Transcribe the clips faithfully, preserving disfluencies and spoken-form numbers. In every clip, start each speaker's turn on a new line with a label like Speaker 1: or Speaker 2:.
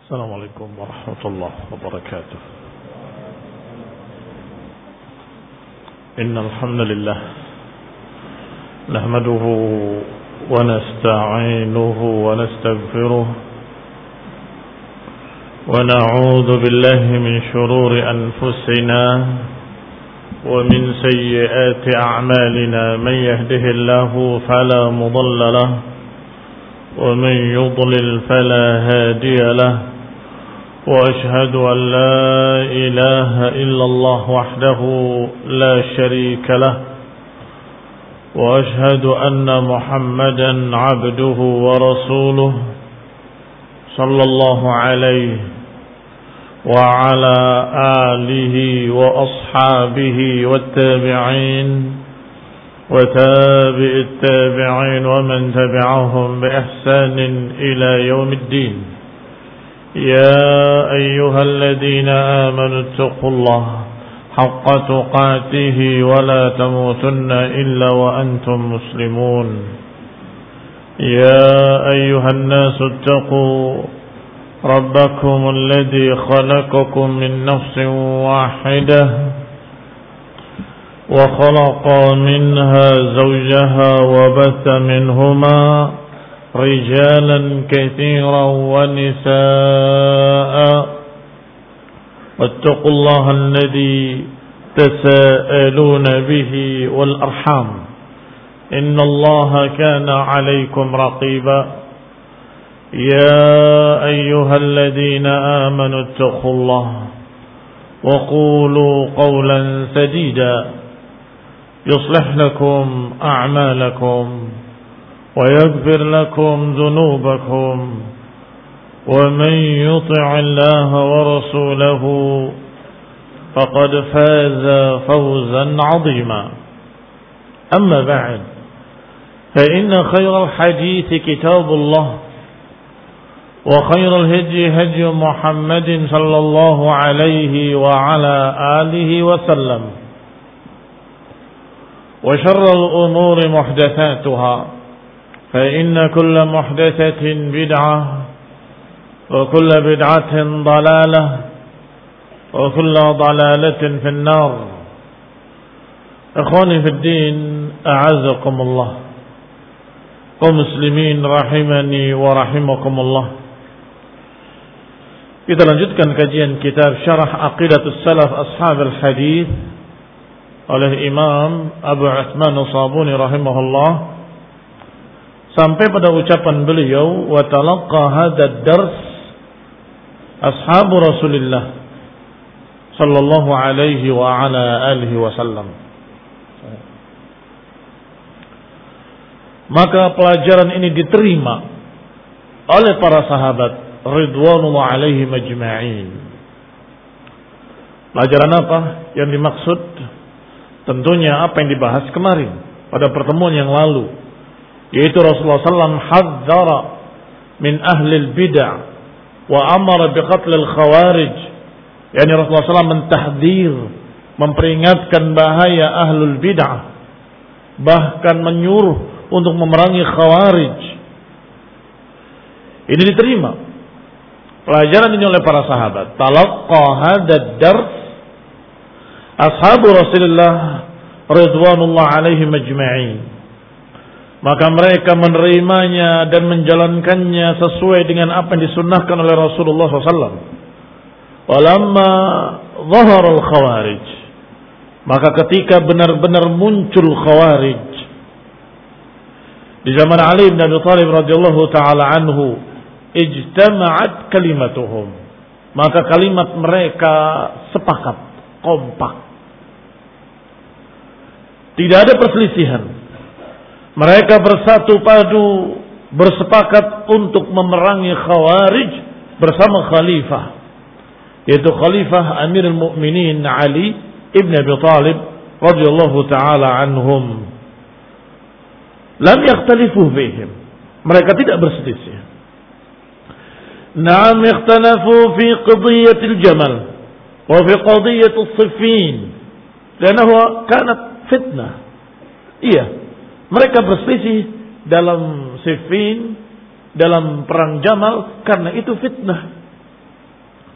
Speaker 1: السلام عليكم ورحمة الله وبركاته. إن الحمد لله نحمده ونستعينه ونستغفره ونعوذ بالله من شرور أنفسنا ومن سيئات أعمالنا. من يهده الله فلا مضل له ومن يضلل فلا هادي له، وأشهد أن لا إله إلا الله وحده لا شريك له، وأشهد أن محمدا عبده ورسوله صلى الله عليه وعلى آله وأصحابه والتابعين وتابع التابعين ومن تبعهم بإحسان إلى يوم الدين. يا أيها الذين آمنوا اتقوا الله حق تقاته ولا تموتن إلا وأنتم مسلمون. يا أيها الناس اتقوا ربكم الذي خلقكم من نفس واحدة وخلق منها زوجها وبث منهما رجالا كثيرا ونساء، واتقوا الله الذي تساءلون به والأرحام إن الله كان عليكم رقيبا. يا أيها الذين آمنوا اتقوا الله وقولوا قولا سديدا يصلح لكم أعمالكم ويغفر لكم ذنوبكم، ومن يطع الله ورسوله فقد فاز فوزا عظيما. أما بعد، فإن خير الحديث كتاب الله، وخير الهدي هدي محمد صلى الله عليه وعلى آله وسلم، وشر الأمور محدثاتها، فإن كل محدثة بدعة وكل بدعة ضلالة وكل ضلالة في النار. إخواني في الدين، أعزكم الله. kaum muslimin rahimani wa rahimakumullah. Kita lanjutkan kajian kitab Syarah Aqidatus Salaf Ashabul Hadis oleh Imam Abu Utsman As-Sabuni rahimahullah, sampai pada ucapan beliau, wa talaqqa hadzal dars ashabu Rasulillah sallallahu alaihi wa ala alihi wasallam. Maka pelajaran ini diterima oleh para sahabat ridwanullah alaihim ajma'in. Pelajaran apa yang dimaksud? Tentunya apa yang dibahas kemarin pada pertemuan yang lalu, yaitu Rasulullah sallallahu alaihi wasallam hadzara min ahli al-bid'ah wa amara biqatl al-khawarij. Yani Rasulullah sallallahu alaihi wasallam mentahdzir, memperingatkan bahaya ahlul bid'ah, bahkan menyuruh untuk memerangi khawarij. Ini diterima pelajaran ini oleh para sahabat. Talaqqa hadzal dars ashabu Rasulullah ridwanullah alaihim ajma'in. Maka mereka menerimanya dan menjalankannya sesuai dengan apa yang disunnahkan oleh Rasulullah sallallahu alaihi wasallam. Walamma zahara al-khawarij, maka ketika benar-benar muncul khawarij di zaman Ali bin Abi Thalib radhiyallahu taala anhu, ijtama'at kalimatuhum, maka kalimat mereka sepakat, kompak. Tidak ada perselisihan. Mereka bersatu padu, bersepakat untuk memerangi khawarij bersama khalifah, yaitu khalifah Amirul Mukminin Ali ibn Abi Thalib radhiyallahu taala anhum. Lam yakhtalifu fihim, mereka tidak berselisih. Naam ikhtalafu fi qadiyatil jamal wa fi qadiyatis siffin, karena kanat fitnah. Iya, mereka berselisih dalam Siffin, dalam perang Jamal, karena itu fitnah.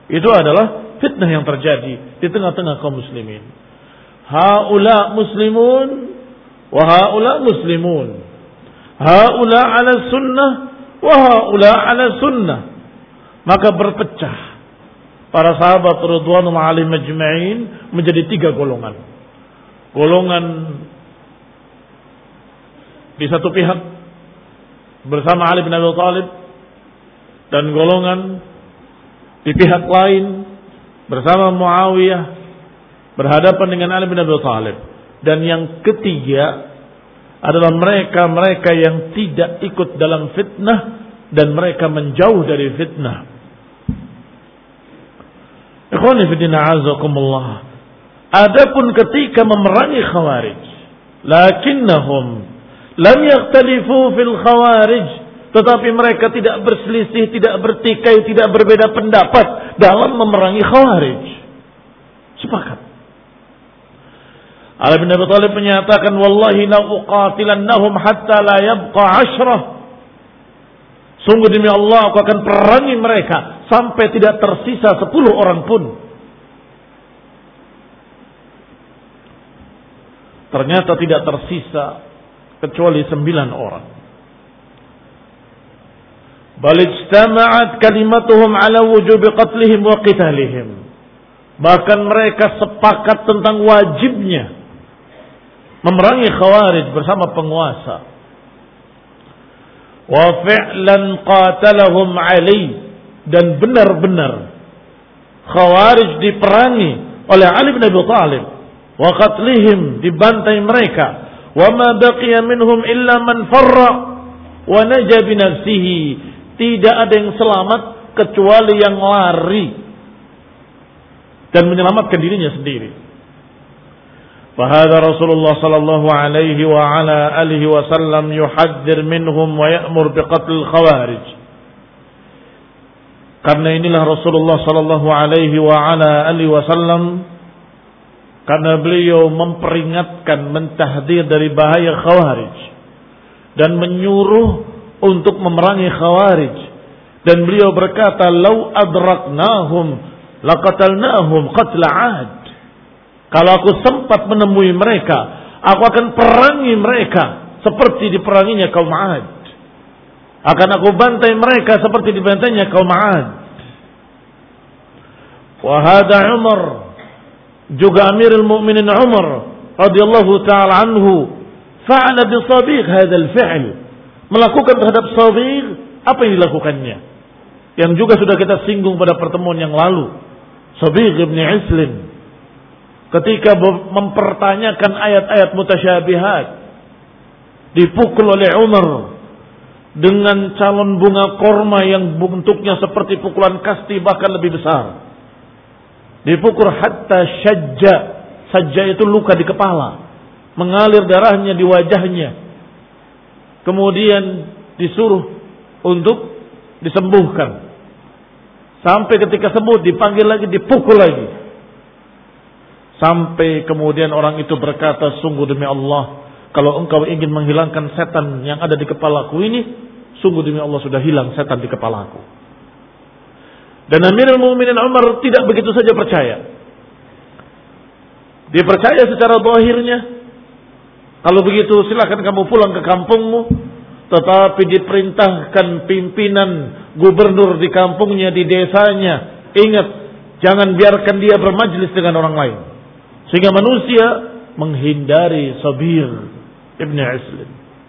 Speaker 1: Itu adalah fitnah yang terjadi di tengah-tengah kaum muslimin. Haula muslimun wa haula muslimun. Haula ala sunnah wa haula ala sunnah. Maka berpecah para sahabat radhiyallahu alaihim majma'in menjadi tiga golongan. Golongan di satu pihak bersama Ali bin Abi Thalib, dan golongan di pihak lain bersama Muawiyah berhadapan dengan Ali bin Abi Thalib. Dan yang ketiga adalah mereka-mereka yang tidak ikut dalam fitnah dan mereka menjauh dari fitnah. Ikhwani fi din a'azakumullah. Adapun ketika memerangi Khawarij, lakinnahum lam yakhtalifu fil Khawarij, tetapi mereka tidak berselisih, tidak bertikai, tidak berbeda pendapat dalam memerangi Khawarij. Sepakat. Ali bin Abi Thalib menyatakan, wallahi la uqatilannahum hatta la yabqa ashrah. Sungguh demi Allah, aku akan perangi mereka sampai tidak tersisa sepuluh orang pun. Ternyata tidak tersisa kecuali sembilan orang. Bal ijtama'at kalimatuhum ala wujubi qatlihim wa qitalihim. Bahkan mereka sepakat tentang wajibnya memerangi Khawarij bersama penguasa. Wa fi'lan qatalahum Ali, dan benar-benar Khawarij diperangi oleh Ali bin Abi Thalib. Wa qatlihim, dibantai mereka. Wa ma baqiya minhum illa man farra wa naja bi nafsihi. Tidak ada yang selamat kecuali yang lari dan menyelamatkan dirinya sendiri. Fahada Rasulullah sallallahu alaihi wa ala alihi wasallam yuhadzir minhum wa ya'mur biqatl khawarij. Karena inilah Rasulullah sallallahu alaihi wa ala alihi wasallam, karena beliau memperingatkan, mentahdir dari bahaya Khawarij dan menyuruh untuk memerangi Khawarij. Dan beliau berkata, "Lau adraknahum laqatalnahum qatla 'ad." Kalau aku sempat menemui mereka, aku akan perangi mereka seperti diperanginya kaum 'Ad. Akan aku bantai mereka seperti dibantainya kaum 'Ad. Wa hada Umar, juga Amirul Mukminin Umar radhiyallahu taala anhu, fa'ala bi Sabigh hadzal fi'l, melakukan terhadap Sabigh apa yang dilakukannya, yang juga sudah kita singgung pada pertemuan yang lalu. Sabigh bin Islim ketika mempertanyakan ayat-ayat mutasyabihat, dipukul oleh Umar dengan calon bunga korma yang bentuknya seperti pukulan kasti, bahkan lebih besar. Dipukul hatta syajja. Syajja itu luka di kepala, mengalir darahnya di wajahnya. Kemudian disuruh untuk disembuhkan. Sampai ketika sembuh dipanggil lagi, dipukul lagi. Sampai kemudian orang itu berkata, sungguh demi Allah, kalau engkau ingin menghilangkan setan yang ada di kepalaku ini, sungguh demi Allah sudah hilang setan di kepalaku. Dan Amirul Mukminin Umar tidak begitu saja percaya. Dia percaya secara zahirnya, kalau begitu silakan kamu pulang ke kampungmu. Tetapi diperintahkan pimpinan gubernur di kampungnya, di desanya, ingat, jangan biarkan dia bermajlis dengan orang lain, sehingga manusia menghindari Sabigh ibn Islim.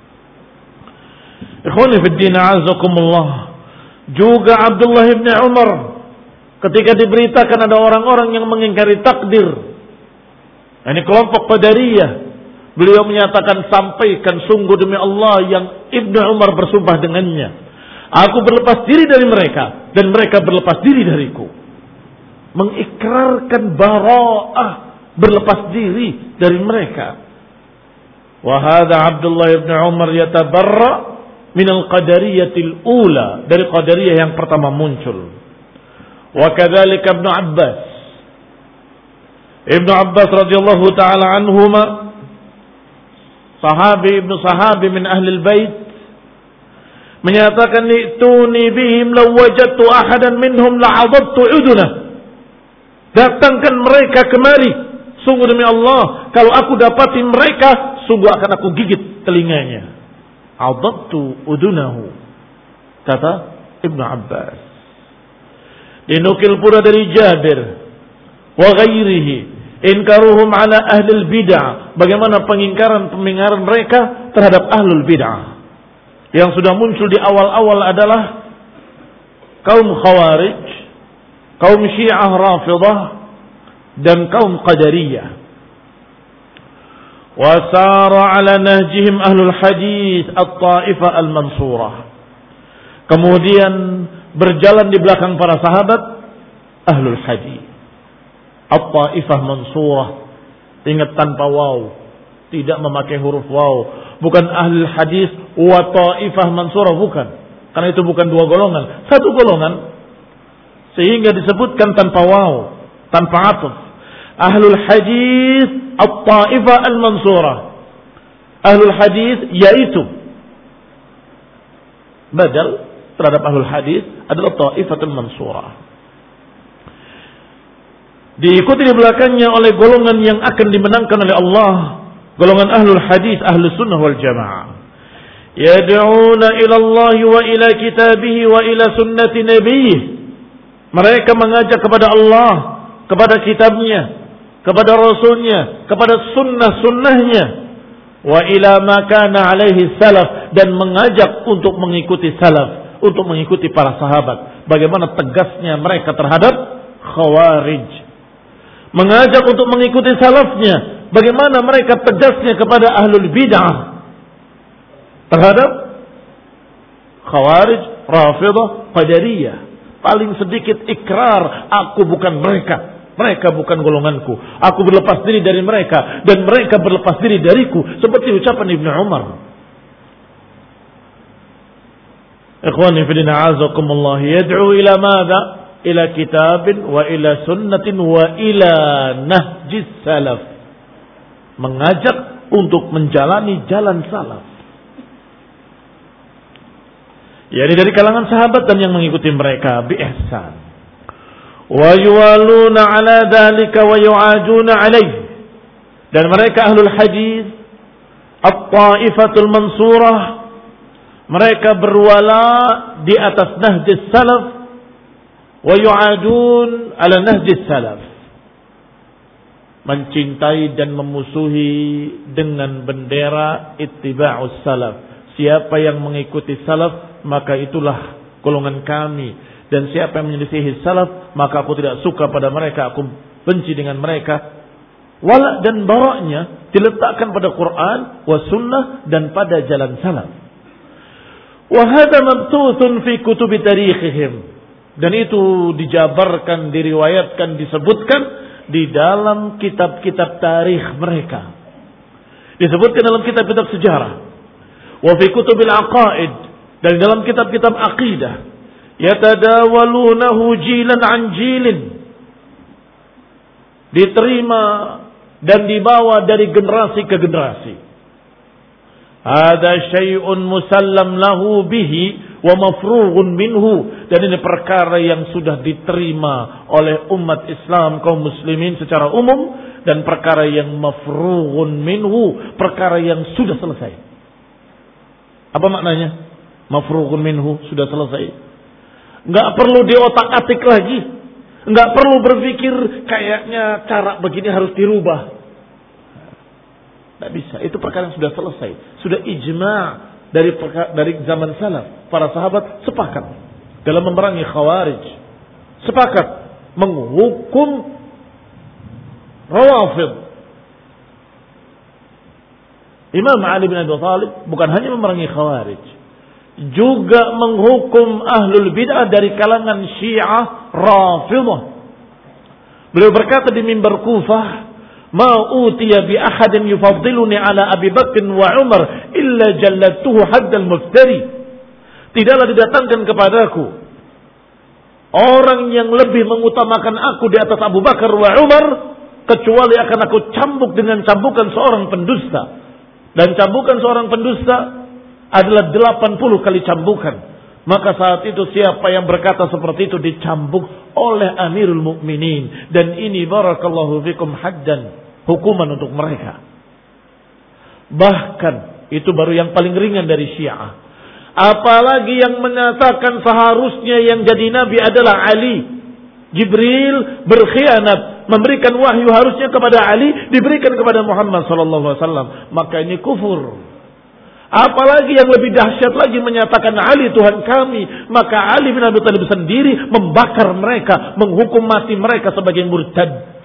Speaker 1: Ikhwani fi din, a'azakumullah. Juga Abdullah ibn Umar ketika diberitakan ada orang-orang yang mengingkari takdir, ini kelompok Qadariyah, beliau menyatakan, sampaikan sungguh demi Allah yang Ibnu Umar bersumpah dengannya, aku berlepas diri dari mereka dan mereka berlepas diri dariku. Mengikrarkan bara'ah, berlepas diri dari mereka. Wa hadha Abdullah ibn Umar yatabarra min al-qadariyatil ula, dari qadariyah yang pertama muncul. Wa kadzalika Ibnu Abbas. Ibnu Abbas radhiyallahu taala anhuma, sahabi ibnu sahabi min ahli bait, menyatakan, "Ituni bihim law wajadtu ahadan minhum la'adadtu udunah." Datangkan mereka kemari. Sungguh demi Allah, kalau aku dapati mereka, sungguh akan aku gigit telinganya. Adadtu udunahu, kata Ibnu Abbas. Dinukil pula dari Jabir wa ghairihi, inkaruhum ala ahlil bid'ah, bagaimana pengingkaran-pengingkaran mereka terhadap ahlul bid'ah. Yang sudah muncul di awal-awal adalah kaum Khawarij, kaum Syiah Rafidah, dan kaum Qadariyah. Wa sara ala nahjihim ahlul hadis at-taifah al-mansurah. Kemudian berjalan di belakang para sahabat ahlul hadis at-taifah mansurah. Ingat, tanpa waw, tidak memakai huruf waw. Bukan ahlul hadis wa taifah mansurah, bukan. Karena itu bukan dua golongan, satu golongan. Sehingga disebutkan tanpa waw, tanpa atuf. Ahlul hadis at-taifah al-mansurah. Ahlul hadis yaitu badal terhadap ahlul hadis adalah taifatul mansurah. Diikuti di belakangnya oleh golongan yang akan dimenangkan oleh Allah, golongan ahlul hadis, ahlus sunnah wal jamaah. Yad'una ila Allah wa ila kitabih wa ila sunnati nabiyih. Mereka mengajak kepada Allah, kepada kitabnya, kepada rasulnya, kepada sunnah-sunnahnya, wa ila ma kana alaihi salaf, dan mengajak untuk mengikuti salaf, untuk mengikuti para sahabat. Bagaimana tegasnya mereka terhadap Khawarij. Mengajak untuk mengikuti salafnya, bagaimana mereka tegasnya kepada ahlul bid'ah terhadap Khawarij, Rafidah, Qadariyah. Paling sedikit ikrar, aku bukan mereka, mereka bukan golonganku, aku berlepas diri dari mereka dan mereka berlepas diri dariku, seperti ucapan Ibnu Umar. Ikhwani fillah, a'azakumullah, yad'u ila madza? Ila kitabin wa ila sunnatin wa ila nahjis salaf. Mengajak untuk menjalani jalan salaf. Yani dari kalangan sahabat dan yang mengikuti mereka bi ihsan. Wa yuwaluna ala dhalika wa yu'aduna alayhi. Dan mereka ahlul hadis at-taifatul mansurah, mereka berwala di atas nahjis salaf wa yu'adun ala nahjis salaf, mencintai dan memusuhi dengan bendera ittiba'us salaf. Siapa yang mengikuti salaf, maka itulah golongan kami. Dan siapa yang menyelisihi salaf, maka aku tidak suka pada mereka, aku benci dengan mereka. Wala dan baraknya diletakkan pada Quran wa sunnah dan pada jalan salaf. Wa hadha mabtuthun fi kutubi tarikhihim. Dan itu dijabarkan, diriwayatkan, disebutkan di dalam kitab-kitab tarikh mereka. Disebutkan dalam kitab-kitab sejarah. Wa fi kutubil aqaid, dan dalam kitab-kitab aqidah. Yatadawalunahu jilan an jilin, diterima dan dibawa dari generasi ke generasi. Hada syai'un musallam lahu bihi wa mafrughun minhu, dan ini perkara yang sudah diterima oleh umat Islam, kaum muslimin secara umum, dan perkara yang mafrughun minhu, perkara yang sudah selesai. Apa maknanya? Mafrughun minhu, sudah selesai. Enggak perlu diotak-atik lagi. Enggak perlu berpikir kayaknya cara begini harus dirubah. Tidak bisa. Itu perkara yang sudah selesai. Sudah ijma' dari dari zaman salaf. Para sahabat sepakat dalam memerangi Khawarij. Sepakat menghukum Rawafid. Imam Ali bin Abi Thalib bukan hanya memerangi Khawarij, juga menghukum ahlul bid'ah dari kalangan Syiah Rafidah. Beliau berkata di mimbar Kufah, "Ma utiya bi ahadin yufaddiluni ala Abi Bakr wa Umar illa jallatuhu haddal muftari." Tidaklah didatangkan kepadaku orang yang lebih mengutamakan aku di atas Abu Bakar wa Umar, kecuali akan aku cambuk dengan cambukan seorang pendusta. Dan cambukan seorang pendusta adalah delapan puluh kali cambukan. Maka saat itu siapa yang berkata seperti itu dicambuk oleh Amirul Mukminin. Dan ini barakallahu fikum haddan, hukuman untuk mereka. Bahkan itu baru yang paling ringan dari Syiah. Apalagi yang menyatakan seharusnya yang jadi nabi adalah Ali. Jibril berkhianat, memberikan wahyu harusnya kepada Ali, diberikan kepada Muhammad sallallahu alaihi wasallam. Maka ini kufur. Apalagi yang lebih dahsyat lagi menyatakan Ali Tuhan kami, maka Ali bin Abi Thalib sendiri membakar mereka, menghukum mati mereka sebagai murtad.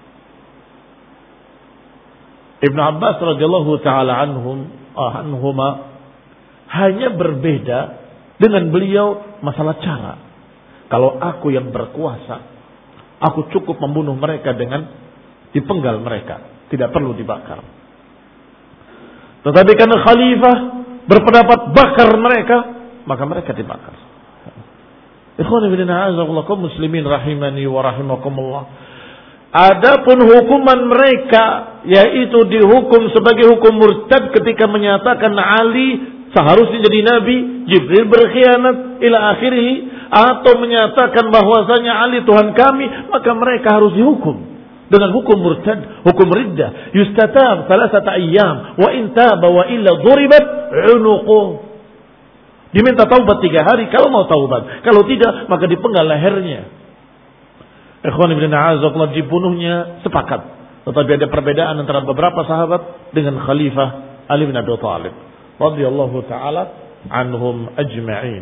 Speaker 1: Ibnu Abbas radhiyallahu taala anhum anhuma hanya berbeda dengan beliau masalah cara. Kalau aku yang berkuasa, aku cukup membunuh mereka dengan dipenggal mereka, tidak perlu dibakar. Tetapi karena khalifah berpendapat bakar mereka, maka mereka dibakar. Ikhwan fillah a'azakumullah kaum muslimin rahimani wa rahimakumullah. Adapun hukuman mereka yaitu dihukum sebagai hukum murtad ketika menyatakan Ali seharusnya jadi nabi, Jibril berkhianat ila akhirih, atau menyatakan bahwasanya Ali Tuhan kami, maka mereka harus dihukum dengan hukum murtad, hukum riddah. Yustatab thalathata ayyam wa in taba wa illa duribat unuquh. Diminta taubat tiga hari kalau mau taubat, kalau tidak maka dipenggal lehernya. Ikhwan ibn a'azakullah, dibunuhnya sepakat, tetapi ada perbedaan antara beberapa sahabat dengan Khalifah Ali bin Abi Thalib radhiyallahu taala anhum ajma'in.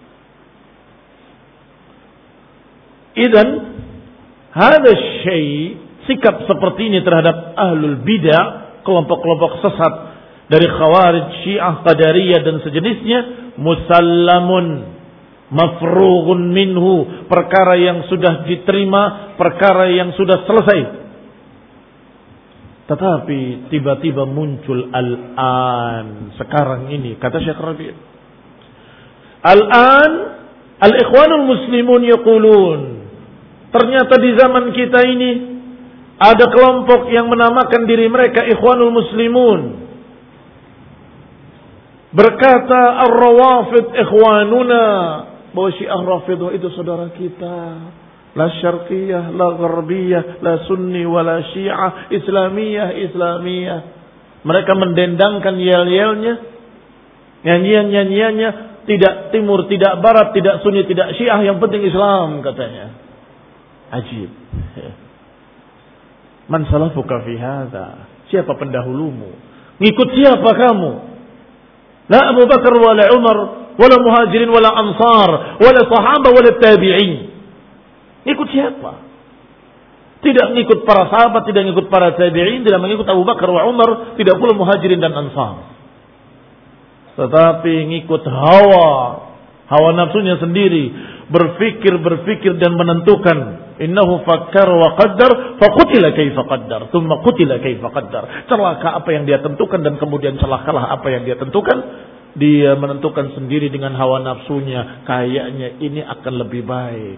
Speaker 1: Idzan hadha syai', sikap seperti ini terhadap ahlul bidah, kelompok-kelompok sesat dari Khawarij, Syiah, Qadariyah dan sejenisnya, musallamun mafrughun minhu, perkara yang sudah diterima, perkara yang sudah selesai. Tetapi tiba-tiba muncul al-an, sekarang ini, kata Syekh Rabi', al-an al-ikhwanul muslimun yaqulun, ternyata di zaman kita ini ada kelompok yang menamakan diri mereka ikhwanul muslimun. Berkata ar-rawafid ikhwanuna, bahwa Syiah Rafidhah itu saudara kita. La syarqiyah, la gharbiyah, la sunni, wa la syiah, islamiyah, islamiyah. Mereka mendendangkan yel-yelnya, nyanyian-nyanyiannya, tidak timur, tidak barat, tidak sunni, tidak syiah, yang penting Islam katanya. Ajib. Man salafuka fi hadha? Siapa pendahulumu? Ngikut siapa kamu? La Abu Bakar wala Umar, wala muhajirin wala ansar, wala sahaba wala tabi'in. Ikut siapa? Tidak mengikut para sahabat, tidak mengikut para tabi'in, tidak mengikut Abu Bakar wa Umar, tidak pula muhajirin dan ansar. Tetapi mengikut hawa, hawa nafsunya sendiri, berfikir-berfikir dan menentukan. Innahu fakkar wa qaddar, faqutila kaifa qaddar, thumma qutila kaifa qaddar. Celaka apa yang dia tentukan dan kemudian celakalah apa yang dia tentukan. Dia menentukan sendiri dengan hawa nafsunya, kayaknya ini akan lebih baik.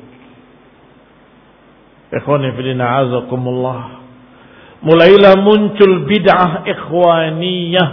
Speaker 1: Ikhwani fillah azakumullah, mulailah muncul bid'ah ikhwaniyah,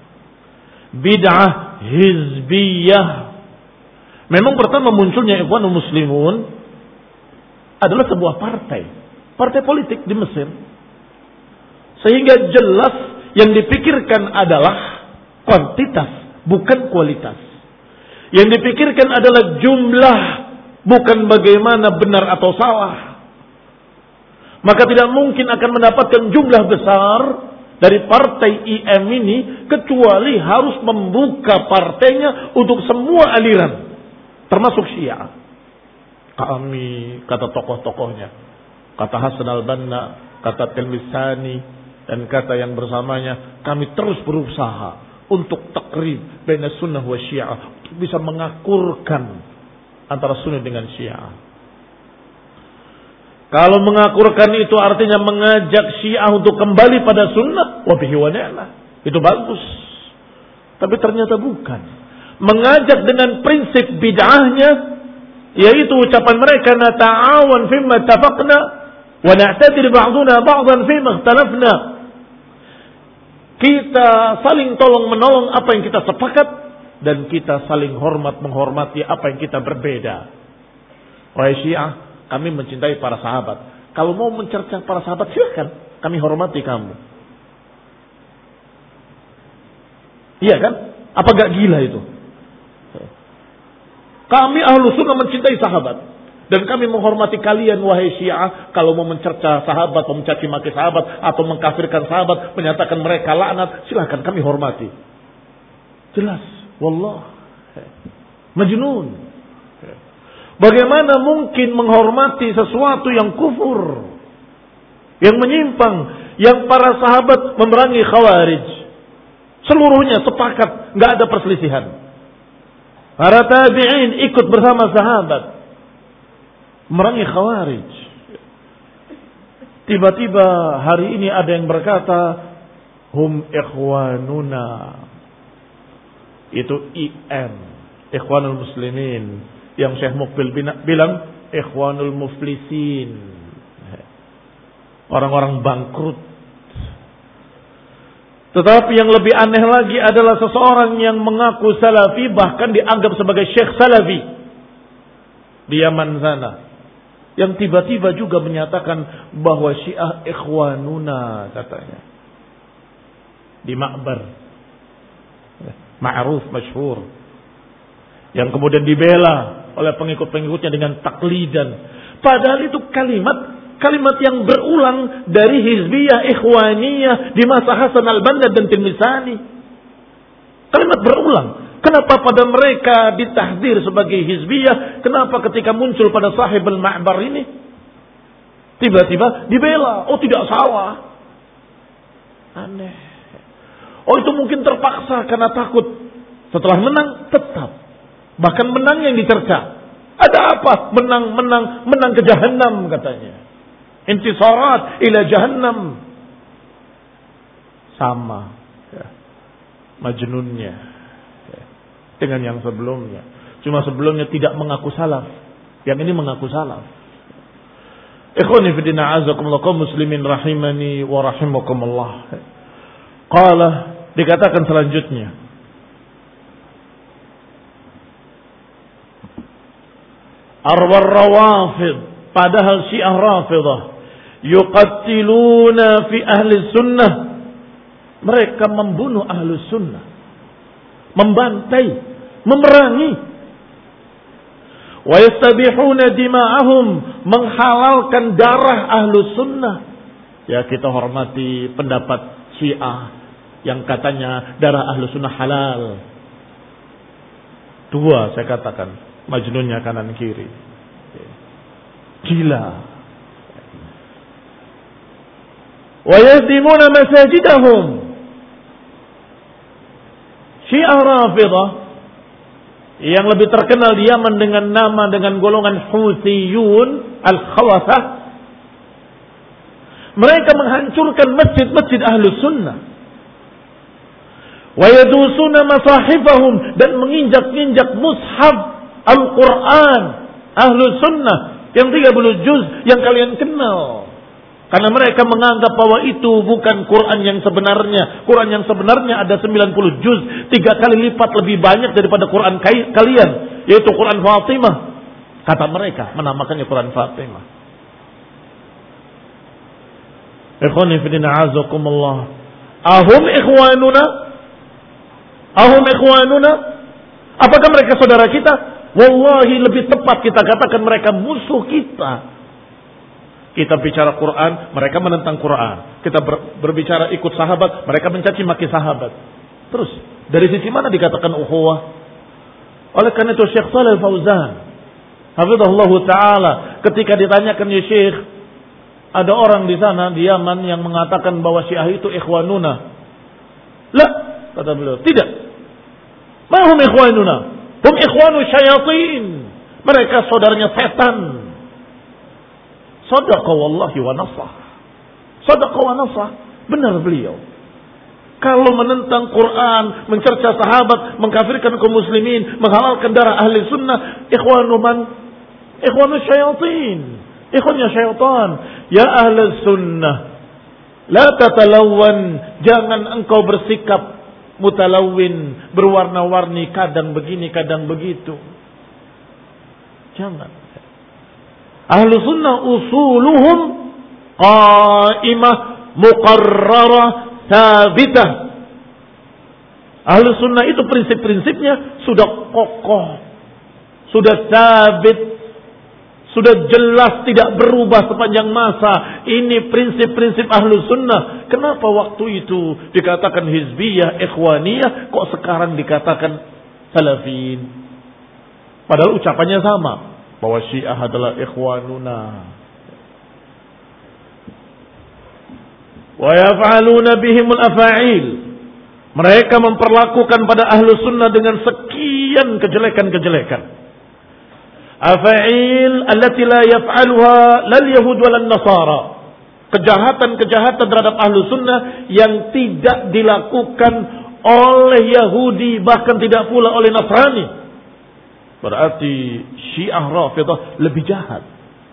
Speaker 1: bid'ah hizbiyah. Memang pertama munculnya Ikhwanul Muslimun adalah sebuah partai, partai politik di Mesir, sehingga jelas yang dipikirkan adalah kuantitas, bukan kualitas. Yang dipikirkan adalah jumlah, bukan bagaimana benar atau salah. Maka tidak mungkin akan mendapatkan jumlah besar dari partai I M ini kecuali harus membuka partainya untuk semua aliran, termasuk Syiah. Kami, kata tokoh-tokohnya, kata Hasan al-Banna, kata Tilmisani, dan kata yang bersamanya, kami terus berusaha untuk takrib baina sunnah wa syiah, bisa mengakurkan antara sunnah dengan syiah. Kalau mengakurkan itu artinya mengajak Syiah untuk kembali pada sunnah, wa bihi wa ni'mah, itu bagus. Tapi ternyata bukan. Mengajak dengan prinsip bid'ahnya, yaitu ucapan mereka, nata'awan fimma tafaqna wa na'tadir ba'duna ba'dan fimma ikhtalafna. Kita saling tolong menolong apa yang kita sepakat, dan kita saling hormat menghormati apa yang kita berbeda. Wahai Syiah, kami mencintai para sahabat. Kalau mau mencerca para sahabat silahkan, kami hormati kamu. Iya kan? Apa gak gila itu? Kami ahlu sunnah mencintai sahabat. Dan kami menghormati kalian wahai Syiah. Kalau mau mencerca sahabat, mau mencaci maki sahabat, atau mengkafirkan sahabat, menyatakan mereka laknat, silahkan kami hormati. Jelas. Wallah. Majnun. Bagaimana mungkin menghormati sesuatu yang kufur, yang menyimpang, yang para sahabat memerangi Khawarij. Seluruhnya sepakat, nggak ada perselisihan. Para tabi'in ikut bersama sahabat memerangi Khawarij. Tiba-tiba hari ini ada yang berkata, hum ikhwanuna. Itu I M, Ikhwanul Muslimin. Yang Syekh Mukbil bilang Ikhwanul Muflisin, orang-orang bangkrut. Tetapi yang lebih aneh lagi adalah seseorang yang mengaku salafi, bahkan dianggap sebagai Syekh Salafi di Yaman sana, yang tiba-tiba juga menyatakan bahwa Syiah ikhwanuna katanya di Ma'bar, ma'ruf masyhur, yang kemudian dibela oleh pengikut-pengikutnya dengan taklidan. Padahal itu kalimat kalimat yang berulang dari Hizbiyah Ikhwaniyah di masa Hasan al-Banna dan Tilmisani. Kalimat berulang. Kenapa pada mereka ditahdir sebagai Hizbiyah? Kenapa ketika muncul pada sahib al-Ma'bar ini tiba-tiba dibela? Oh, tidak salah. Aneh. Oh, itu mungkin terpaksa karena takut setelah menang tetap. Bahkan menang yang dicerca. Ada apa? Menang, menang, menang ke Jahannam katanya. Intisarat ila Jahannam. Sama. Ya. Majnunnya. Ya. Dengan yang sebelumnya. Cuma sebelumnya tidak mengaku salaf. Yang ini mengaku salaf. Ikhwani fidina azakumullah kaum muslimin rahimani wa rahimakumullah. Qala, dikatakan selanjutnya. Arwar rawafid, padahal Syiah Rafidah yuqatiluna fi ahli sunnah, mereka membunuh ahli sunnah, membantai, memerangi. Wa yastabihuna dima'ahum, menghalalkan darah ahli sunnah. Ya, kita hormati pendapat Syiah yang katanya darah ahli sunnah halal. Dua saya katakan, majnunnya kanan kiri, gila. Wa yahdimuna masajidahum. Syiah Rafidah yang lebih terkenal di Yaman dengan nama dengan golongan Houthiyun Al-Khawasah, mereka menghancurkan masjid-masjid Ahlus Sunnah. Wa yadusuna masahifahum, dan menginjak-injak mushaf Al-Quran Ahlus Sunnah yang tiga puluh juz yang kalian kenal. Karena mereka menganggap bahwa itu bukan Quran yang sebenarnya. Quran yang sebenarnya ada sembilan puluh juz, tiga kali lipat lebih banyak daripada Quran kalian, yaitu Quran Fatimah. Kata mereka menamakannya Quran Fatimah. Ikhwani fillah azakumullah. Ahum ikhwanuna? Ahum ikhwanuna? Apakah mereka saudara kita? Wallahi lebih tepat kita katakan mereka musuh kita. Kita bicara Quran, mereka menentang Quran. Kita ber, berbicara ikut sahabat, mereka mencaci maki sahabat. Terus, dari sisi mana dikatakan ukhuwah? Oleh karena itu Syekh Shalih Fauzan, hafizahullah taala, ketika ditanyakan ya Syekh, ada orang di sana di Yaman yang mengatakan bahwa Syiah itu ikhwanuna. Lah, kata beliau, tidak. Ma hum ikhwanuna? Hum ikhwanu syayatin. Mereka saudaranya setan. Sadaqa wallahi wa nasah. Sadaqa wa nasah. Benar beliau. Kalau menentang Quran, mencerca sahabat, mengkafirkan kaum muslimin, menghalalkan darah ahli sunnah, ikhwanu man? Ikhwanu syayatin. Ikhwannya syaitan. Ya ahli sunnah, la tatalawwan, jangan engkau bersikap mutalawin, berwarna-warni, kadang begini, kadang begitu. Jangan. Ahlu sunnah usuluhum qa'imah muqarrarah thabitah. Ahlu sunnah itu prinsip-prinsipnya sudah kokoh, sudah sabit, sudah jelas, tidak berubah sepanjang masa. Ini prinsip-prinsip ahlu sunnah. Kenapa waktu itu dikatakan hizbiyah, ikhwaniyah, kok sekarang dikatakan salafin? Padahal ucapannya sama, bahwa Syiah adalah ikhwanuna. Wa yaf'aluna bihimul afa'il. Mereka memperlakukan pada ahlu sunnah dengan sekian kejelekan-kejelekan. Afa'il allati la yaf'aluha lal yahud wal nasara. Kejahatan-kejahatan terhadap ahlu sunnah yang tidak dilakukan oleh Yahudi, bahkan tidak pula oleh Nasrani. Berarti Syiah Rafidah lebih jahat.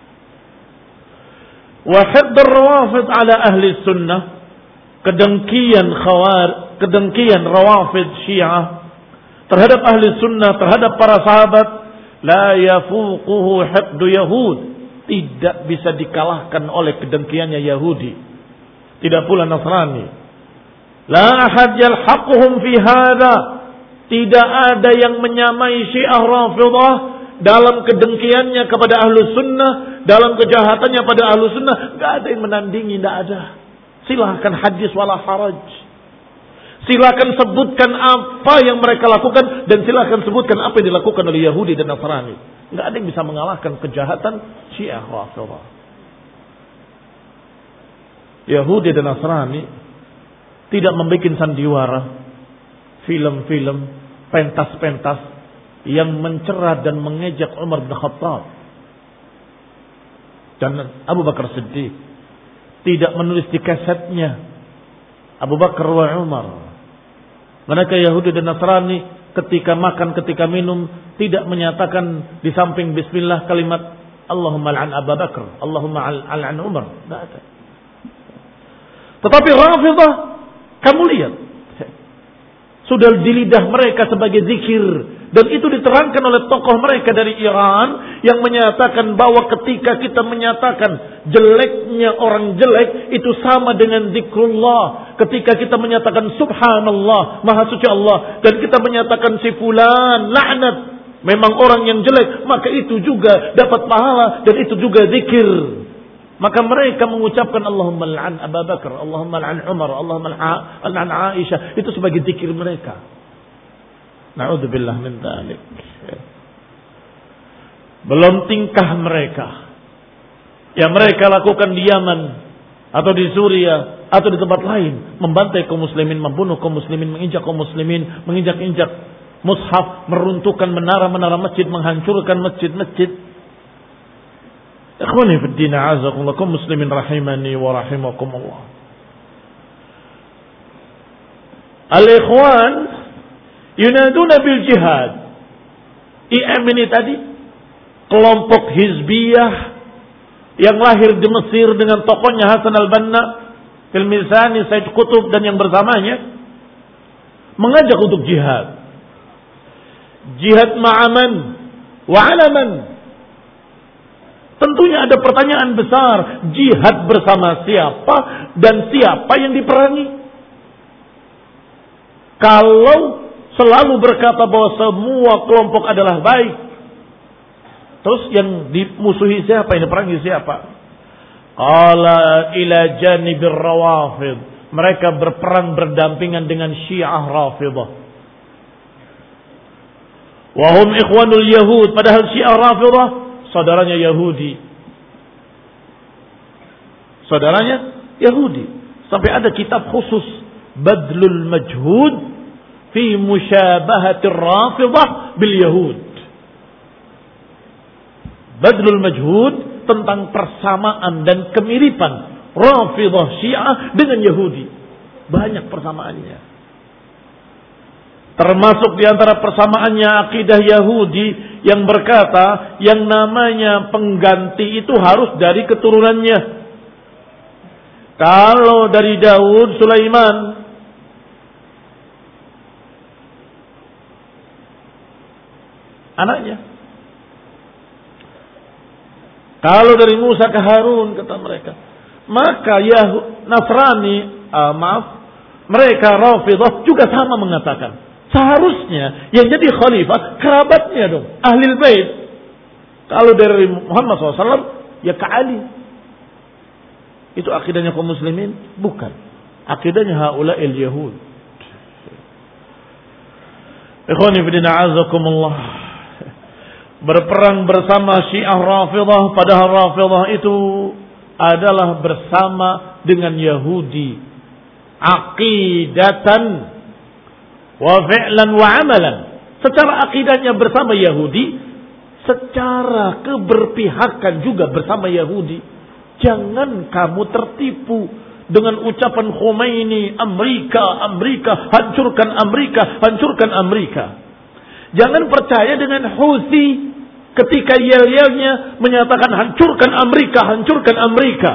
Speaker 1: Wa hadd ar-rawafid ala ahli sunnah, kedengkian khawar, kedengkian rawafid Syiah terhadap ahli sunnah, terhadap para sahabat, la yafuquhu hadd Yahud, tidak bisa dikalahkan oleh kedengkiannya Yahudi, tidak pula Nasrani. La ahad yalhaquhum fi hadha, tidak ada yang menyamai Syiah Rafidah dalam kedengkiannya kepada ahlu sunnah, dalam kejahatannya pada ahlu sunnah. Gak ada yang menandingi, tidak ada. Silahkan hadis wala haraj. Silahkan sebutkan apa yang mereka lakukan, dan silahkan sebutkan apa yang dilakukan oleh Yahudi dan Nasrani. Gak ada yang bisa mengalahkan kejahatan Syiah Rafidah. Yahudi dan Nasrani tidak membuat sandiwara, film-film, pentas-pentas yang mencerah dan mengejek Umar bin Khattab dan Abu Bakar Siddiq. Tidak menulis di kasetnya Abu Bakar wa Umar. Mereka Yahudi dan Nasrani ketika makan, ketika minum, tidak menyatakan di samping bismillah kalimat Allahumma al'an Abu Bakar, Allahumma al'an Umar. Tidak ada. Tetapi Rafidah, kamu lihat, sudah di lidah mereka sebagai zikir. Dan itu diterangkan oleh tokoh mereka dari Iran yang menyatakan bahwa ketika kita menyatakan jeleknya orang jelek itu sama dengan zikrullah. Ketika kita menyatakan subhanallah, maha suci Allah, dan kita menyatakan si fulan laknat, memang orang yang jelek, maka itu juga dapat pahala dan itu juga zikir. Maka mereka mengucapkan Allahumma al'an Abu Bakar, Allahumma al'an Umar, Allahumma al'an Aisyah, itu sebagai zikir mereka. Na'udzubillah min dzalik. Belum tingkah mereka yang mereka lakukan di Yaman atau di Suriah atau di tempat lain, membantai kaum muslimin, membunuh kaum muslimin, menginjak kaum muslimin, menginjak-injak mushaf, meruntuhkan menara-menara masjid, menghancurkan masjid-masjid. Ikhwani fid din, a'azakumullah, kaum muslimin rahimani wa rahimakumullah. Al-ikhwan yunaduna bil jihad. I M ini tadi kelompok hizbiyah yang lahir di Mesir dengan tokohnya Hasan al-Banna, Fil Mizani, Said Qutb dan yang bersamanya, mengajak untuk jihad. Jihad ma'aman wa alaman. Tentunya ada pertanyaan besar, jihad bersama siapa dan siapa yang diperangi? Kalau selalu berkata bahwa semua kelompok adalah baik, terus yang dimusuhi siapa, yang diperangi siapa? Qala ila janibir rawafid, mereka berperang berdampingan dengan Syiah Rafidah. Wa hum ikhwanul Yahud, padahal Syiah Rafidah saudaranya Yahudi. Saudaranya Yahudi. Sampai ada kitab khusus, Badlul Majhud fi musyabahatir Rafidah bil Yahud. Badlul Majhud tentang persamaan dan kemiripan Rafidah Syiah dengan Yahudi. Banyak persamaannya. Termasuk di antara persamaannya akidah Yahudi yang berkata yang namanya pengganti itu harus dari keturunannya. Kalau dari Daud, Sulaiman, anaknya. Kalau dari Musa ke Harun, kata mereka. Maka Yahudi, Nasrani, uh, maaf, mereka Rafidah juga sama mengatakan. Seharusnya yang jadi khalifah kerabatnya dong, Ahlul Bait. Kalau dari Muhammad shallallahu alaihi wasallam, ya ke Ali. Itu akidahnya kaum muslimin? Bukan. Akidahnya haula'il Yahud. Ikhwani fillah a'azakumullah. Berperang bersama Syiah Rafidah, padahal Rafidah itu adalah bersama dengan Yahudi. Aqidatan wa fi'lan wa amalan. Secara akidahnya bersama Yahudi, secara keberpihakan juga bersama Yahudi. Jangan kamu tertipu dengan ucapan Khomeini, Amerika, Amerika, hancurkan Amerika, hancurkan Amerika. Jangan percaya dengan Houthi ketika yel-yelnya menyatakan hancurkan Amerika, hancurkan Amerika.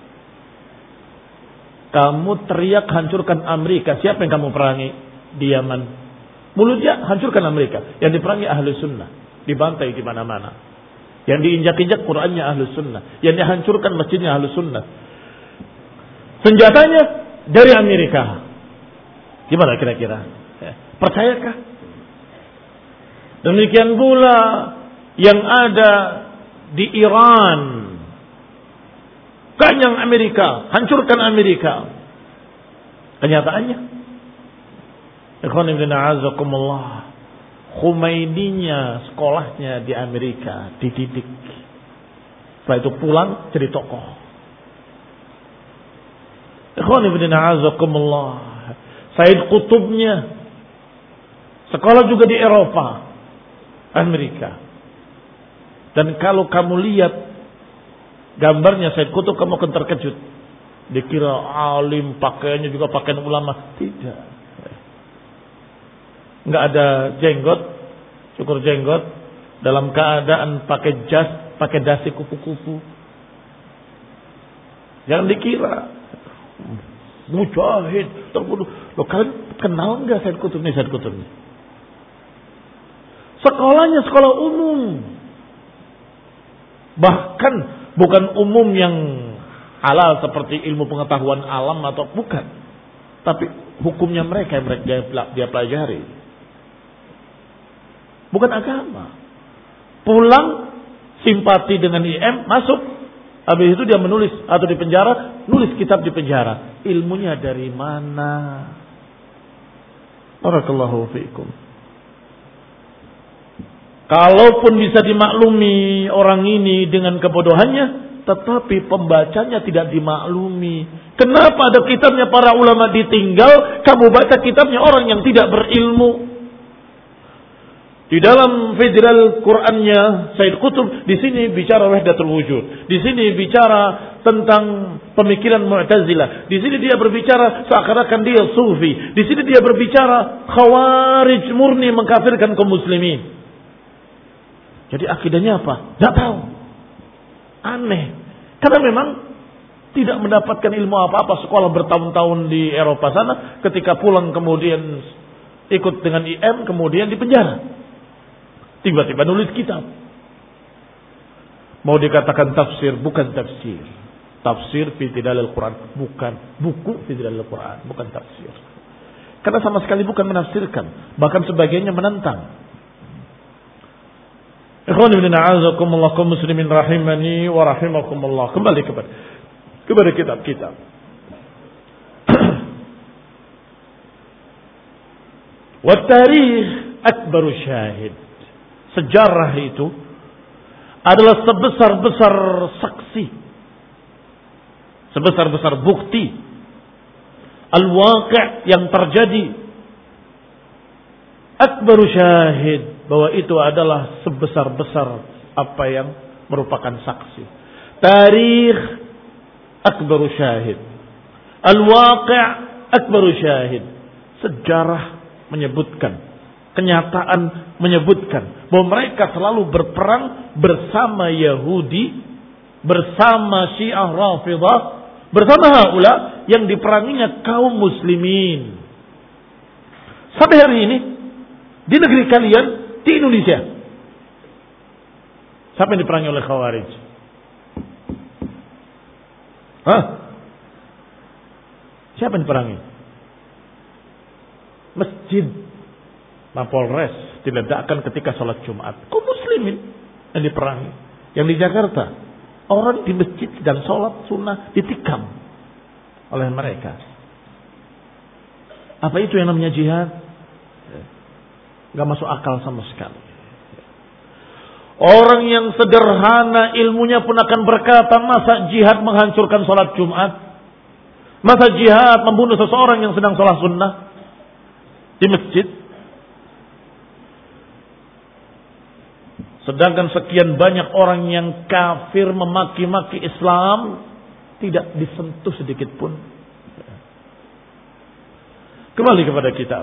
Speaker 1: Kamu teriak hancurkan Amerika, siapa yang kamu perangi di Yaman? Mulutnya hancurkan Amerika, yang diperangi Ahlu Sunnah, dibantai di mana-mana. Yang diinjak-injak Qur'annya Ahlu Sunnah, yang dihancurkan masjidnya Ahlu Sunnah. Senjatanya dari Amerika. Gimana kira-kira? Percayakah? Demikian pula yang ada di Iran. Ganyang Amerika, hancurkan Amerika. Kenyataannya, ikhwan ibn a'azakumullah, Khomeininya sekolahnya di Amerika, dididik. Setelah itu pulang jadi tokoh. Ikhwan ibn a'azakumullah, Said Qutubnya sekolah juga di Eropa, Amerika. Dan kalau kamu lihat gambarnya Said Qutb, kamu akan terkejut. Dikira alim, pakaiannya juga pakaian ulama. Tidak. Enggak ada jenggot, cukur jenggot, dalam keadaan pakai jas, pakai dasi kupu-kupu. Jangan dikira mujahid terbunuh. Loh, kalian kenal enggak Said Qutb ini? Said Qutb ini sekolahnya sekolah umum. Bahkan bukan umum yang halal seperti ilmu pengetahuan alam atau bukan. Tapi hukumnya mereka yang mereka dia pelajari. Bukan agama. Pulang simpati dengan I M, masuk. Habis itu dia menulis atau di penjara, nulis kitab di penjara. Ilmunya dari mana? Barakallahu fiikum. Kalaupun bisa dimaklumi orang ini dengan kebodohannya, tetapi pembacanya tidak dimaklumi. Kenapa ada kitabnya para ulama ditinggal, kamu baca kitabnya orang yang tidak berilmu? Di dalam Fidral Qur'annya Said Qutb di sini bicara wahdatul wujud. Di sini bicara tentang pemikiran Mu'tazilah. Di sini dia berbicara seakan-akan dia sufi. Di sini dia berbicara khawarij murni mengkafirkan kaum muslimin. Jadi akidahnya apa? Tidak tahu. Aneh. Karena memang tidak mendapatkan ilmu apa-apa, sekolah bertahun-tahun di Eropa sana, ketika pulang kemudian ikut dengan I M, kemudian di penjara. Tiba-tiba nulis kitab. Mau dikatakan tafsir, bukan tafsir. Tafsir fi tidalil Quran, bukan. Buku fi tidalil Quran, bukan tafsir. Karena sama sekali bukan menafsirkan, bahkan sebagiannya menentang. Ikhwan ibn a'azakumullah, kaum muslimin rahimani wa rahimakumullah. Kembali kepada kepada kitab-kitab. Wa tarikh akbaru syahid. Sejarah itu adalah sebesar-besar saksi, sebesar-besar bukti. Al-waqi' yang terjadi. Akbaru syahid, bahwa itu adalah sebesar-besar apa yang merupakan saksi. Tarikh akbaru syahid. Al-waqi' akbaru syahid. Sejarah menyebutkan, kenyataan menyebutkan bahwa mereka selalu berperang bersama Yahudi, bersama Syiah Rafidah, bersama haula yang diperanginya kaum muslimin. Sampai hari ini di negeri kalian, di Indonesia, siapa yang diperangi oleh Khawarij? Hah? Siapa yang diperangi? Masjid Mapolres diledakkan ketika sholat Jumat. Kau muslimin yang diperangi. Yang di Jakarta, orang di masjid sedang sholat sunnah ditikam oleh mereka. Apa itu yang namanya jihad? Gak masuk akal sama sekali. Orang yang sederhana ilmunya pun akan berkata, masa jihad menghancurkan sholat Jumat? Masa jihad membunuh seseorang yang sedang sholat sunnah di masjid? Sedangkan sekian banyak orang yang kafir memaki-maki Islam tidak disentuh sedikit pun. Kembali kepada kitab.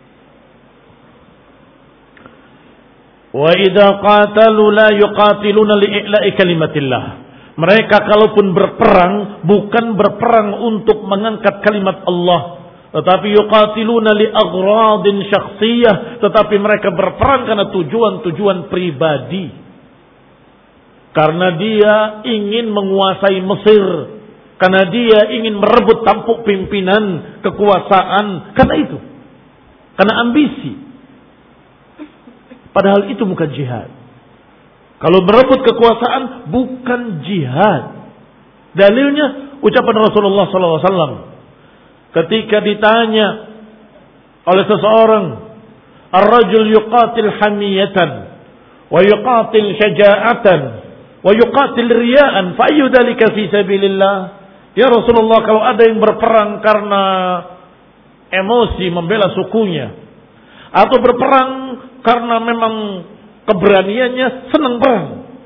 Speaker 1: Wa idza qatalu la yuqatiluna li'ila'i kalimatillah. Mereka kalaupun berperang bukan berperang untuk mengangkat kalimat Allah, tetapi yuqatiluna li aghradin syakhsiyah, tetapi mereka berperang karena tujuan-tujuan pribadi. Karena dia ingin menguasai Mesir, karena dia ingin merebut tampuk pimpinan, kekuasaan, karena itu. Karena ambisi. Padahal itu bukan jihad. Kalau merebut kekuasaan bukan jihad. Dalilnya ucapan Rasulullah sallallahu alaihi wasallam ketika ditanya oleh seseorang, ar-rajul yuqatil hamiyatan wa yuqatil syaja'atan wa yuqatil riya'an fa ayyu dzalika fi sabilillah? Ya Rasulullah, kalau ada yang berperang karena emosi membela sukunya, atau berperang karena memang keberaniannya senang perang,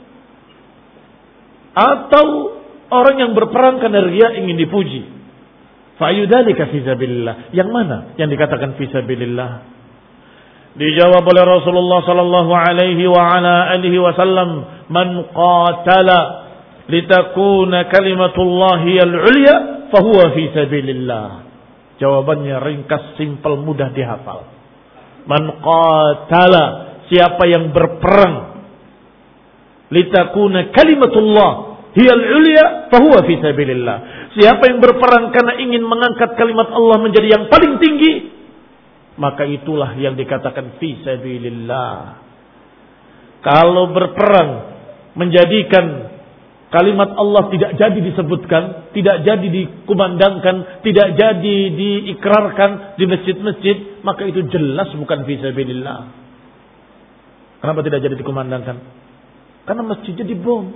Speaker 1: atau orang yang berperang karena riya ingin dipuji, fa ayyudzalika fi sabilillah? Yang mana yang dikatakan fi sabilillah? Dijawab oleh Rasulullah sallallahu alaihi wa ala alihi wasallam, man qatala litakuna kalimatullahi al-ulya fa huwa fi sabilillah. Jawabannya ringkas, simpel, mudah dihafal. Man qatala, siapa yang berperang, litakuna kalimatullah hiyal ulya fahuwa fi sabilillah. Siapa yang berperang karena ingin mengangkat kalimat Allah menjadi yang paling tinggi, maka itulah yang dikatakan fi sabilillah. Kalau berperang menjadikan kalimat Allah tidak jadi disebutkan, tidak jadi dikumandangkan, tidak jadi diikrarkan di masjid-masjid, maka itu jelas bukan fi sabilillah. Kenapa tidak jadi dikumandangkan? Karena masjidnya dibom.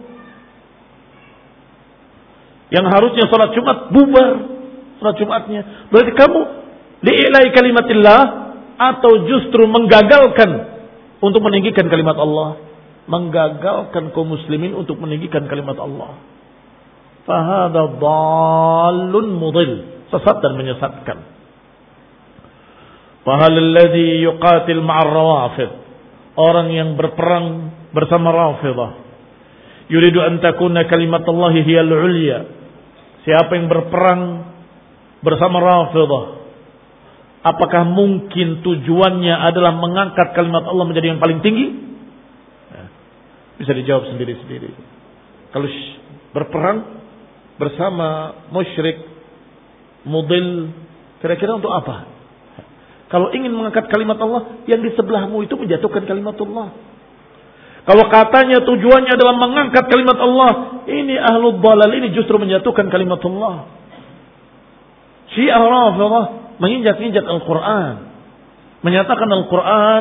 Speaker 1: Yang harusnya sholat Jumat bubar sholat Jumatnya. Berarti kamu li'ilai kalimatillah, atau justru menggagalkan untuk meninggikan kalimat Allah, menggagalkan kaum muslimin untuk meninggikan kalimat Allah. Fahadha dhallun mudil, sesat dan menyesatkan. Fahal alladhi yuqatil ma'ar rawafid, orang yang berperang bersama Rafidah, yuridu an takuna kalimatullahi hiyal ulya. Siapa yang berperang bersama Rafidah, apakah mungkin tujuannya adalah mengangkat kalimat Allah menjadi yang paling tinggi? Nah, bisa dijawab sendiri-sendiri. Kalau berperang bersama musyrik mudil, kira-kira untuk apa? Kalau ingin mengangkat kalimat Allah, yang di sebelahmu itu menjatuhkan kalimat Allah. Kalau katanya tujuannya adalah mengangkat kalimat Allah, ini ahlul dhalal, ini justru menjatuhkan kalimat Allah. Syiah Rafidah menginjak-injak Al-Quran, menyatakan Al-Quran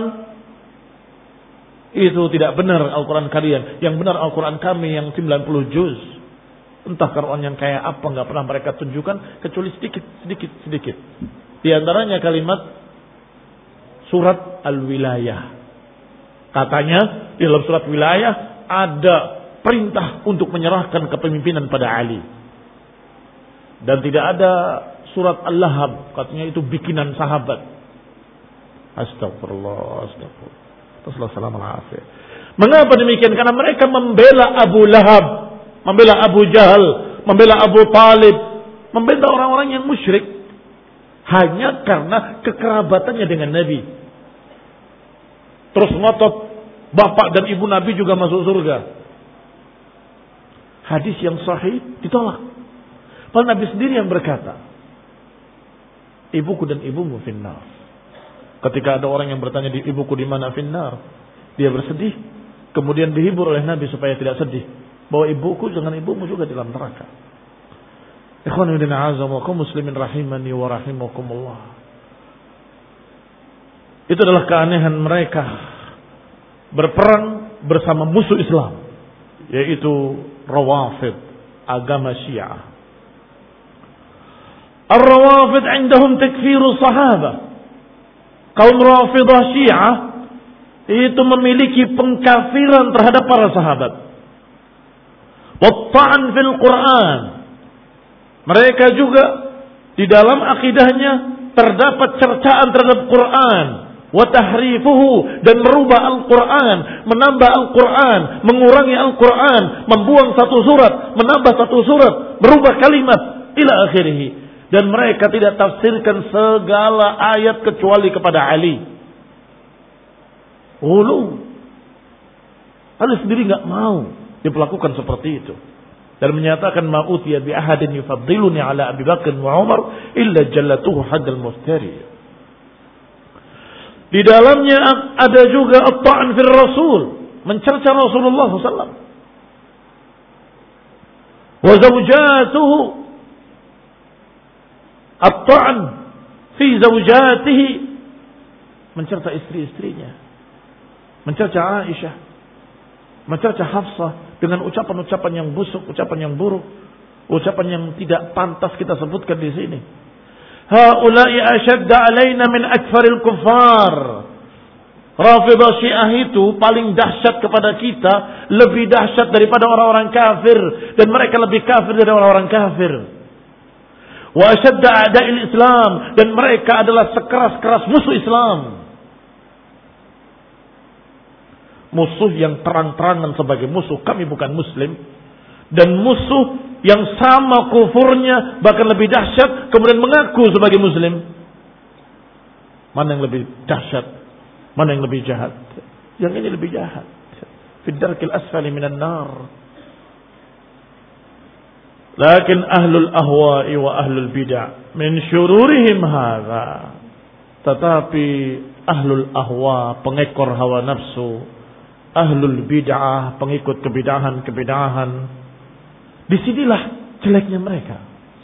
Speaker 1: itu tidak benar. Al-Quran kalian, yang benar Al-Quran kami yang sembilan puluh juz. Entah Quran yang kayak apa, nggak pernah mereka tunjukkan kecuali sedikit, sedikit, sedikit. Di antaranya kalimat surat Al-Wilayah. Katanya di dalam surat Wilayah ada perintah untuk menyerahkan kepemimpinan pada Ali. Dan tidak ada surat Al-Lahab, katanya itu bikinan sahabat. Astagfirullah, astagfirullah. Wassalamualaikum. Mengapa demikian? Karena mereka membela Abu Lahab, membela Abu Jahal, membela Abu Talib, membela orang-orang yang musyrik, hanya karena kekerabatannya dengan Nabi. Terus ngotot bapak dan ibu Nabi juga masuk surga. Hadis yang sahih ditolak. Padahal Nabi sendiri yang berkata, ibuku dan ibumu finnar. Ketika ada orang yang bertanya, di ibuku di mana finnar, dia bersedih, kemudian dihibur oleh Nabi supaya tidak sedih, bahwa ibuku dengan ibumu juga di dalam neraka. Ikhwan fillah a'azamukum muslimin rahimani wa rahimakumullah. Itu adalah keanehan mereka berperang bersama musuh Islam, yaitu Rawafid, agama Syiah. Ar-Rawafid indahum takfiru sahabah. Kaum Rafidah Syiah itu memiliki pengkafiran terhadap para sahabat. Watta'an fil Quran. Mereka juga di dalam akidahnya terdapat cercaan terhadap Quran. Wa tahrifuhu, dan merubah Al-Quran, menambah Al-Quran, mengurangi Al-Quran, membuang satu surat, menambah satu surat, merubah kalimat ila akhirih. Dan mereka tidak tafsirkan segala ayat kecuali kepada Ali. Ulu. Ali sendiri enggak mau diperlakukan seperti itu. Dan menyatakan ma'utiya bi ahadin yufaddiluni ala Abi Bakr wa Umar illa jallatuhu haddal muftari. Di dalamnya ada juga at-ta'n fil Rasul, mencerca Rasulullah sallallahu alaihi wasallam. Wa zawjatuhu, at-ta'n fi zawjatihi, mencerca istri-istrinya, mencerca Aisyah, mencerca Hafsah dengan ucapan-ucapan yang busuk, ucapan yang buruk, ucapan yang tidak pantas kita sebutkan di sini. Haula'i ashadda alaina min akfaril kuffar. Rafidah Syiah itu paling dahsyat kepada kita, lebih dahsyat daripada orang-orang kafir, dan mereka lebih kafir dari orang-orang kafir. Wa ashadda a'da'il Islam, dan mereka adalah sekeras-keras musuh Islam. Musuh yang terang-terangan sebagai musuh, kami bukan muslim, dan musuh yang sama kufurnya bahkan lebih dahsyat kemudian mengaku sebagai muslim. Mana yang lebih dahsyat? Mana yang lebih jahat? Yang ini lebih jahat. Fid darkil asfali minan nar. Lakin ahlul ahwa'i wa ahlul bid'ah min syururihim hadza. Tetapi ahlul ahwa, pengekor hawa nafsu, ahlul bid'ah, pengikut kebidahan-kebidahan, disinilah jeleknya mereka.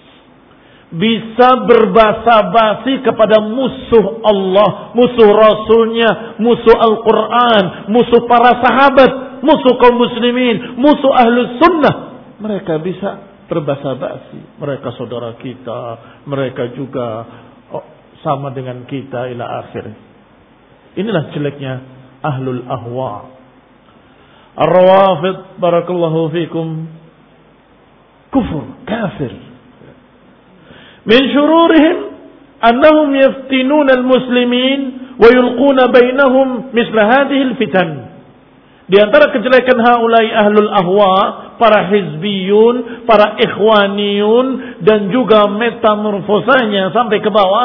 Speaker 1: Bisa berbasa-basi kepada musuh Allah, musuh Rasulnya, musuh Al-Quran, musuh para sahabat, musuh kaum muslimin, musuh ahlus sunnah. Mereka bisa berbasa-basi. Mereka saudara kita, mereka juga oh, sama dengan kita ila akhir. Inilah jeleknya ahlul ahwa. Ar-Rawafid, barakallahu fikum, kufur, kafir. Min syururihim annahum yaftinun al-muslimin wa yulquna bainahum misla hadhihi al-fitan. Di antara kejelekan haulai ahlul ahwa, para hizbiyun, para ikhwaniyun, dan juga metamorfosanya sampai ke bawah.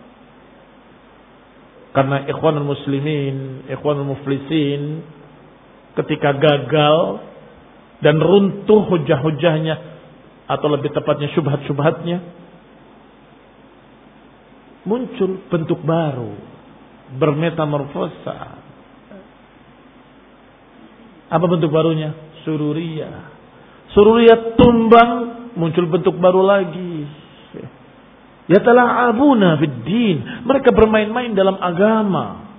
Speaker 1: Karena ikhwanul muslimin, ikhwanul muflisin, ketika gagal dan runtuh hujah-hujahnya, atau lebih tepatnya syubhat-syubhatnya, muncul bentuk baru, bermetamorfosa. Apa bentuk barunya? Sururiyah. Sururiyah tumbang, muncul bentuk baru lagi. Yatala'abuna fid din. Mereka bermain-main dalam agama.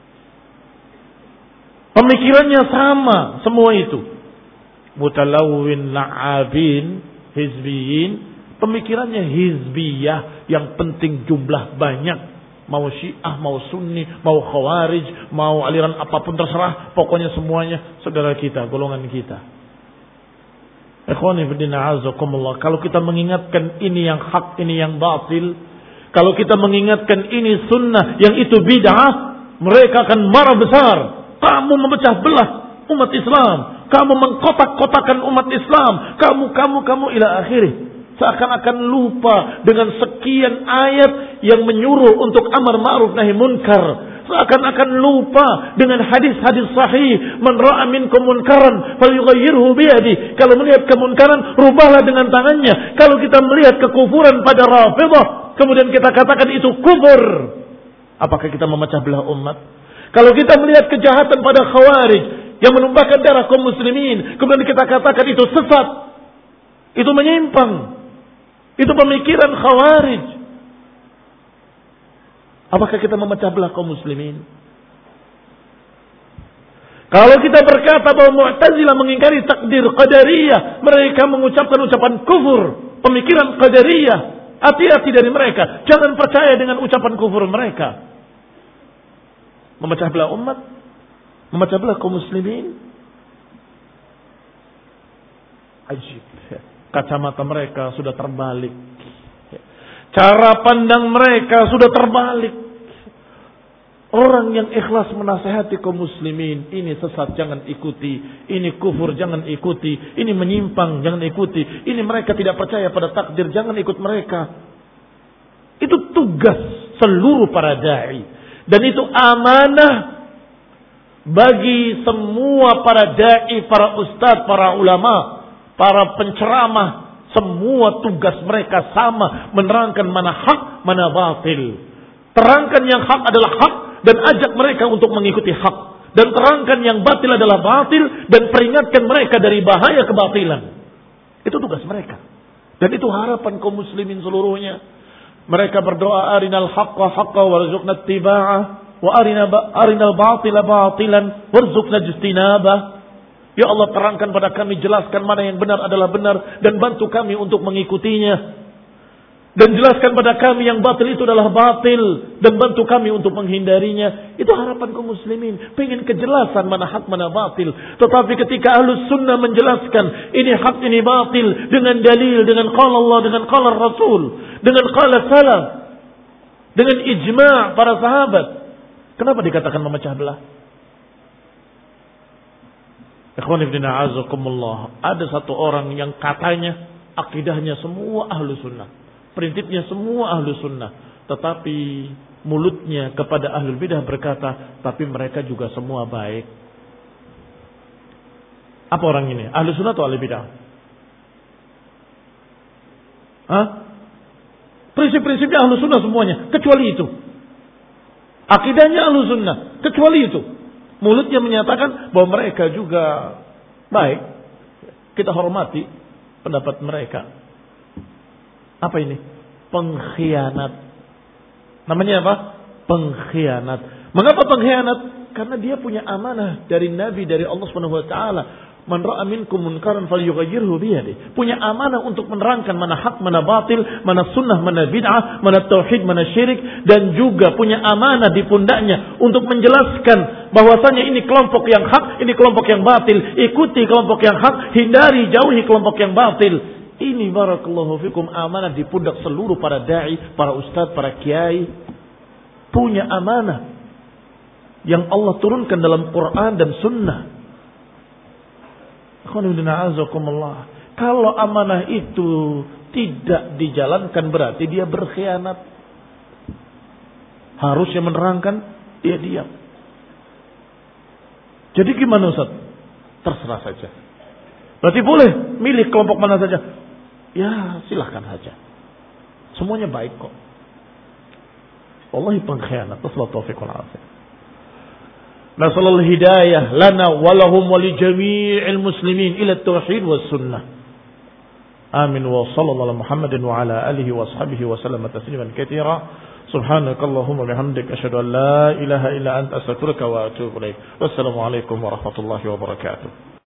Speaker 1: Pemikirannya sama, semua itu. Mutalawwin, la'abin, hizbiyin, pemikirannya hizbiyah, yang penting jumlah banyak. Mau Syiah, mau Sunni, mau Khawarij, mau aliran apapun terserah, pokoknya semuanya saudara kita, golongan kita. Ikhwani fillah a'azakumullah, kalau kita mengingatkan ini yang hak, ini yang batil, kalau kita mengingatkan ini sunnah, yang itu bid'ah, mereka akan marah besar. Kamu memecah belah umat Islam, kamu mengkotak-kotakan umat Islam, kamu, kamu, kamu ila akhirih. Seakan-akan lupa dengan sekian ayat yang menyuruh untuk amar ma'ruf nahi munkar. seakan-akan lupa dengan hadis-hadis sahih, man ra'a minkum munkaran falyughayyirhu biyadihi. Kalau melihat kemunkaran, rubahlah dengan tangannya. Kalau kita melihat kekufuran pada Rafidhah, kemudian kita katakan itu kufur, apakah kita memecah belah umat? Kalau kita melihat kejahatan pada Khawarij yang menumpahkan darah kaum muslimin, kemudian kita katakan itu sesat, itu menyimpang, itu pemikiran Khawarij, apakah kita memecah belah kaum muslimin? Kalau kita berkata bahwa Mu'tazilah mengingkari takdir Qadariyah, mereka mengucapkan ucapan kufur, pemikiran Qadariyah, hati-hati dari mereka, jangan percaya dengan ucapan kufur mereka. Memecah belah umat, memecah belah kaum muslimin. Ajib. Kacamata mereka sudah terbalik. Cara pandang mereka sudah terbalik. Orang yang ikhlas menasihati kaum muslimin, ini sesat jangan ikuti, ini kufur jangan ikuti, ini menyimpang jangan ikuti, ini mereka tidak percaya pada takdir jangan ikut mereka. Itu tugas seluruh para dai. Dan itu amanah bagi semua para da'i, para ustadz, para ulama, para penceramah. Semua tugas mereka sama, menerangkan mana hak, mana batil. Terangkan yang hak adalah hak dan ajak mereka untuk mengikuti hak. Dan terangkan yang batil adalah batil dan peringatkan mereka dari bahaya kebatilan. Itu tugas mereka. Dan itu harapan kaum muslimin seluruhnya. Mereka berdoa, arinal haqqa haqqa warzuqna ittiba'ah wa arina arinal batila batilan warzuqna ijtinabah. Ya Allah, terangkan pada kami, jelaskan mana yang benar adalah benar dan bantu kami untuk mengikutinya. Dan jelaskan pada kami yang batil itu adalah batil dan bantu kami untuk menghindarinya. Itu harapan kaum muslimin, pengen kejelasan mana hak mana batil. Tetapi ketika Ahlus Sunnah menjelaskan ini hak ini batil dengan dalil, dengan qala Allah, dengan qala Rasul, dengan qala salaf, dengan ijma' para sahabat, kenapa dikatakan memecah belah? Ikhwan ibn a'azakumullah, ada satu orang yang katanya akidahnya semua Ahlus Sunnah, prinsipnya semua Ahlus Sunnah, tetapi mulutnya kepada Ahlul Bidah berkata, tapi mereka juga semua baik. Apa orang ini? Ahlus Sunnah atau Ahlul Bidah? Hah? Prinsip-prinsipnya Ahlus Sunnah semuanya, kecuali itu. Akidahnya Ahlus Sunnah, kecuali itu. Mulutnya menyatakan bahwa mereka juga baik. Kita hormati pendapat mereka. Apa ini? Pengkhianat. Namanya apa? Pengkhianat. Mengapa pengkhianat? Karena dia punya amanah dari Nabi, dari Allah Subhanahu wa taala. Man ra'a minkum munkaran falyughayyirhu biyadihi. Punya amanah untuk menerangkan mana hak, mana batil, mana sunnah, mana bid'ah, mana tauhid, mana syirik, dan juga punya amanah di pundaknya untuk menjelaskan bahwasanya ini kelompok yang hak, ini kelompok yang batil. Ikuti kelompok yang hak, hindari, jauhi kelompok yang batil. Ini barakallahu fikum amanah di pundak seluruh para dai, para ustadz, para kiai. Punya amanah yang Allah turunkan dalam Quran dan sunnah. Kalau amanah itu tidak dijalankan berarti dia berkhianat. Harusnya menerangkan, dia diam. Jadi gimana Ustaz? Terserah saja. Berarti boleh milih kelompok mana saja. Ya silahkan saja. Semuanya baik kok. Wallahi pengkhianat. Wassalamu taufiq wal afiyah. Nasallallahu hidayah lana walahum wali jami'il muslimin ila tauhid was sunnah. Amin wa sallallahu ala Muhammadin wa ala alihi wa ashabihi wa sallam tasliman katsira. Subhanakallahumma bihamdik asyhadu an la ilaha illa anta astaghfiruka wa atubu ilaik. Wassalamu alaikum warahmatullahi wabarakatuh.